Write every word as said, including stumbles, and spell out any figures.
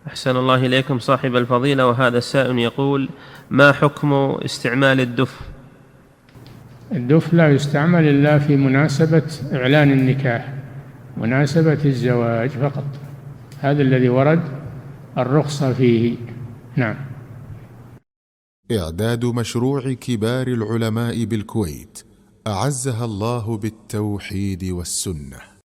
أحسن الله إليكم صاحب الفضيلة. وهذا السائل يقول: ما حكم استعمال الدف؟ الدف لا يستعمل إلا في مناسبة إعلان النكاح، مناسبة الزواج فقط، هذا الذي ورد الرخصة فيه. نعم. إعداد مشروع كبار العلماء بالكويت أعزها الله بالتوحيد والسنة.